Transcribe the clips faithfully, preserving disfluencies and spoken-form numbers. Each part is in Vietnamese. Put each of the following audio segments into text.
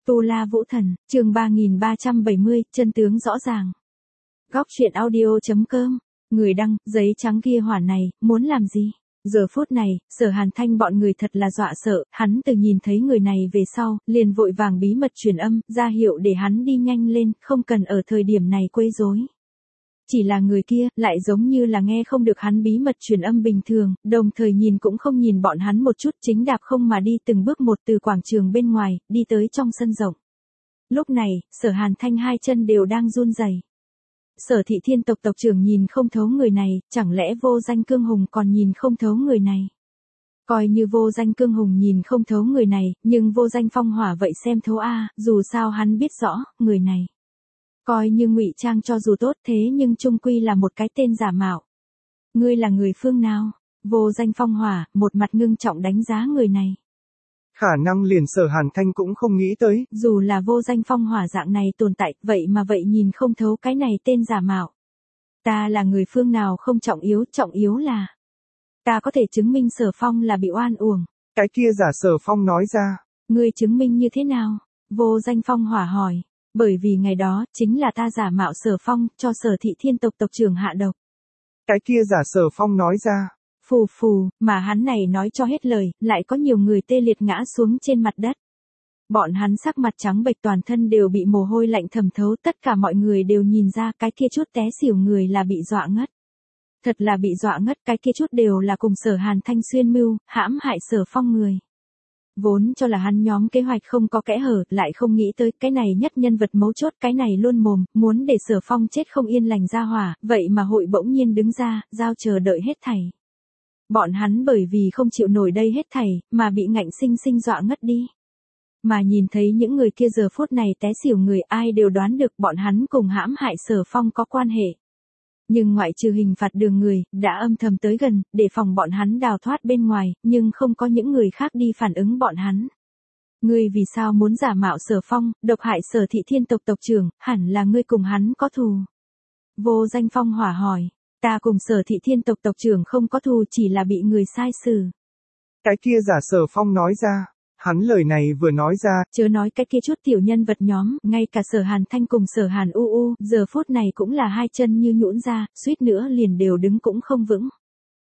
Tu La Vũ Thần, chương ba nghìn ba trăm bảy mươi, chân tướng rõ ràng. Góc truyện audio chấm com, người đăng, giấy trắng kia hỏa này, muốn làm gì? Giờ phút này, Sở Hàn Thanh bọn người thật là dọa sợ, hắn từ nhìn thấy người này về sau, liền vội vàng bí mật truyền âm, ra hiệu để hắn đi nhanh lên, không cần ở thời điểm này quấy rối. Chỉ là người kia, lại giống như là nghe không được hắn bí mật truyền âm bình thường, đồng thời nhìn cũng không nhìn bọn hắn một chút, chính đạp không mà đi từng bước một từ quảng trường bên ngoài, đi tới trong sân rộng. Lúc này, Sở Hàn Thanh hai chân đều đang run rẩy. Sở Thị Thiên tộc tộc trưởng nhìn không thấu người này, chẳng lẽ Vô Danh Cương Hùng còn nhìn không thấu người này? Coi như Vô Danh Cương Hùng nhìn không thấu người này, nhưng Vô Danh Phong Hỏa vậy xem thấu a, dù sao hắn biết rõ, người này. Coi như ngụy trang cho dù tốt thế nhưng chung quy là một cái tên giả mạo. Ngươi là người phương nào? Vô Danh Phong Hỏa, một mặt ngưng trọng đánh giá người này. Khả năng liền Sở Hàn Thanh cũng không nghĩ tới. Dù là Vô Danh Phong Hỏa dạng này tồn tại, vậy mà vậy nhìn không thấu cái này tên giả mạo. Ta là người phương nào không trọng yếu, trọng yếu là ta có thể chứng minh Sở Phong là bị oan uổng. Cái kia giả Sở Phong nói ra. Ngươi chứng minh như thế nào? Vô Danh Phong Hỏa hỏi. Bởi vì ngày đó, chính là ta giả mạo Sở Phong, cho Sở Thị Thiên tộc tộc trưởng hạ độc. Cái kia giả Sở Phong nói ra. Phù phù, mà hắn này nói cho hết lời, lại có nhiều người tê liệt ngã xuống trên mặt đất. Bọn hắn sắc mặt trắng bệch, toàn thân đều bị mồ hôi lạnh thẩm thấu, tất cả mọi người đều nhìn ra cái kia chút té xỉu người là bị dọa ngất. Thật là bị dọa ngất, cái kia chút đều là cùng Sở Hàn Thanh xuyên mưu, hãm hại Sở Phong người. Vốn cho là hắn nhóm kế hoạch không có kẽ hở, lại không nghĩ tới cái này nhất nhân vật mấu chốt, cái này luôn mồm, muốn để Sở Phong chết không yên lành ra hỏa, vậy mà hội bỗng nhiên đứng ra, giao chờ đợi hết thảy. Bọn hắn bởi vì không chịu nổi đây hết thảy, mà bị ngạnh sinh sinh dọa ngất đi. Mà nhìn thấy những người kia giờ phút này té xỉu người, ai đều đoán được bọn hắn cùng hãm hại Sở Phong có quan hệ. Nhưng ngoại trừ hình phạt đường người, đã âm thầm tới gần, để phòng bọn hắn đào thoát bên ngoài, nhưng không có những người khác đi phản ứng bọn hắn. Ngươi vì sao muốn giả mạo Sở Phong, độc hại Sở Thị Thiên tộc tộc trưởng, hẳn là ngươi cùng hắn có thù. Vô Danh Phong Hỏa hỏi, ta cùng Sở Thị Thiên tộc tộc trưởng không có thù, chỉ là bị người sai xử. Cái kia giả Sở Phong nói ra. Hắn lời này vừa nói ra, chớ nói cái kia chút tiểu nhân vật nhóm, ngay cả Sở Hàn Thanh cùng Sở Hàn U U, giờ phút này cũng là hai chân như nhũn ra, suýt nữa liền đều đứng cũng không vững.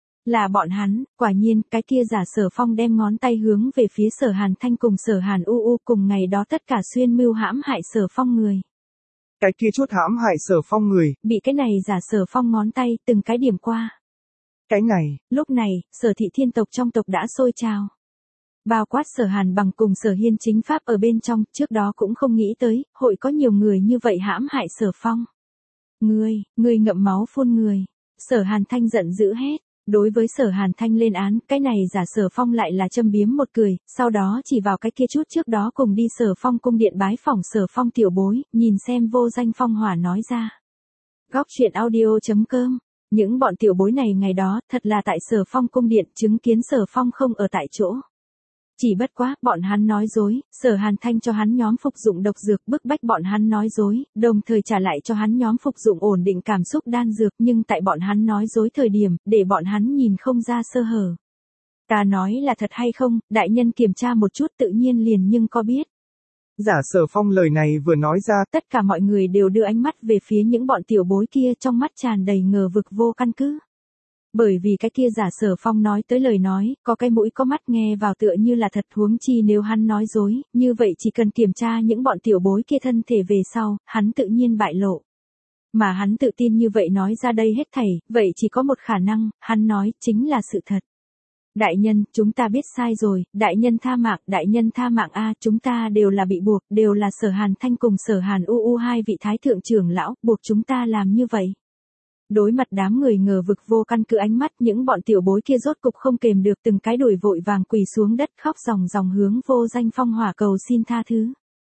Là bọn hắn, quả nhiên, cái kia giả Sở Phong đem ngón tay hướng về phía Sở Hàn Thanh cùng Sở Hàn U U, cùng ngày đó tất cả xuyên mưu hãm hại Sở Phong người. Cái kia chút hãm hại Sở Phong người, bị cái này giả Sở Phong ngón tay, từng cái điểm qua. Cái này, lúc này, Sở Thị Thiên tộc trong tộc đã sôi trào. Bao quát Sở Hàn bằng cùng Sở Hiên chính pháp ở bên trong, trước đó cũng không nghĩ tới, hội có nhiều người như vậy hãm hại Sở Phong. Ngươi, ngươi ngậm máu phun người. Sở Hàn Thanh giận dữ hét, đối với Sở Hàn Thanh lên án, cái này giả Sở Phong lại là châm biếm một cười, sau đó chỉ vào cái kia chút trước đó cùng đi Sở Phong cung điện bái phỏng Sở Phong tiểu bối, nhìn xem Vô Danh Phong Hỏa nói ra. Góc truyện audio chấm com, những bọn tiểu bối này ngày đó, thật là tại Sở Phong cung điện, chứng kiến Sở Phong không ở tại chỗ. Chỉ bất quá, bọn hắn nói dối, Sở Hàn Thanh cho hắn nhóm phục dụng độc dược, bức bách bọn hắn nói dối, đồng thời trả lại cho hắn nhóm phục dụng ổn định cảm xúc đan dược, nhưng tại bọn hắn nói dối thời điểm, để bọn hắn nhìn không ra sơ hở. Ta nói là thật hay không, đại nhân kiểm tra một chút tự nhiên liền nhưng có biết. Giả Sở Phong lời này vừa nói ra, tất cả mọi người đều đưa ánh mắt về phía những bọn tiểu bối kia, trong mắt tràn đầy ngờ vực vô căn cứ. Bởi vì cái kia giả Sở Phong nói tới lời nói, có cái mũi có mắt nghe vào tựa như là thật, huống chi nếu hắn nói dối, như vậy chỉ cần kiểm tra những bọn tiểu bối kia thân thể về sau, hắn tự nhiên bại lộ. Mà hắn tự tin như vậy nói ra đây hết thảy, vậy chỉ có một khả năng, hắn nói chính là sự thật. Đại nhân, chúng ta biết sai rồi, đại nhân tha mạng, đại nhân tha mạng a, chúng ta đều là bị buộc, đều là Sở Hàn Thanh cùng Sở Hàn U U hai vị thái thượng trưởng lão, buộc chúng ta làm như vậy. Đối mặt đám người ngờ vực vô căn cứ ánh mắt, những bọn tiểu bối kia rốt cục không kềm được, từng cái đuổi vội vàng quỳ xuống đất khóc ròng ròng hướng Vô Danh Phong Hỏa cầu xin tha thứ.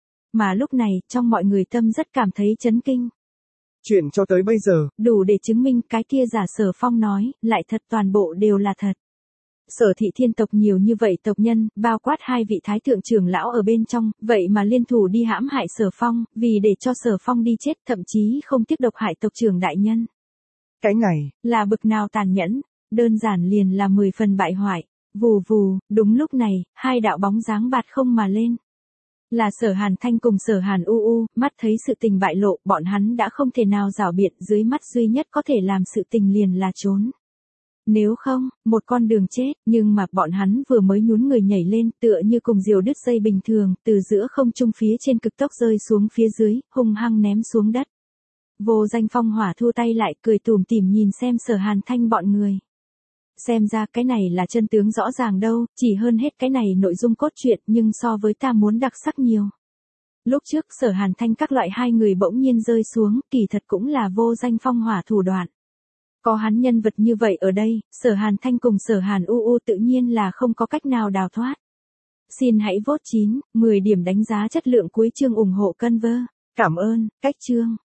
Mà lúc này, trong mọi người tâm rất cảm thấy chấn kinh. Chuyện cho tới bây giờ, đủ để chứng minh cái kia giả Sở Phong nói, lại thật toàn bộ đều là thật. Sở Thị Thiên tộc nhiều như vậy tộc nhân, bao quát hai vị thái thượng trưởng lão ở bên trong, vậy mà liên thủ đi hãm hại Sở Phong, vì để cho Sở Phong đi chết, thậm chí không tiếc độc hại tộc trưởng đại nhân. Cái này, là bực nào tàn nhẫn, đơn giản liền là mười phần bại hoại. Vù vù, đúng lúc này, hai đạo bóng dáng bạt không mà lên. Là Sở Hàn Thanh cùng Sở Hàn U U, mắt thấy sự tình bại lộ, bọn hắn đã không thể nào giảo biện, dưới mắt duy nhất có thể làm sự tình liền là trốn. Nếu không, một con đường chết, nhưng mà bọn hắn vừa mới nhún người nhảy lên, tựa như cùng diều đứt dây bình thường, từ giữa không trung phía trên cực tốc rơi xuống phía dưới, hung hăng ném xuống đất. Vô Danh Phong Hỏa thu tay lại, cười tủm tỉm nhìn xem Sở Hàn Thanh bọn người. Xem ra cái này là chân tướng rõ ràng đâu, chỉ hơn hết cái này nội dung cốt truyện, nhưng so với ta muốn đặc sắc nhiều. Lúc trước Sở Hàn Thanh các loại hai người bỗng nhiên rơi xuống, kỳ thật cũng là Vô Danh Phong Hỏa thủ đoạn. Có hắn nhân vật như vậy ở đây, Sở Hàn Thanh cùng Sở Hàn U U tự nhiên là không có cách nào đào thoát. Xin hãy vote chín, mười điểm đánh giá chất lượng cuối chương ủng hộ Conver. Cảm ơn, cách chương.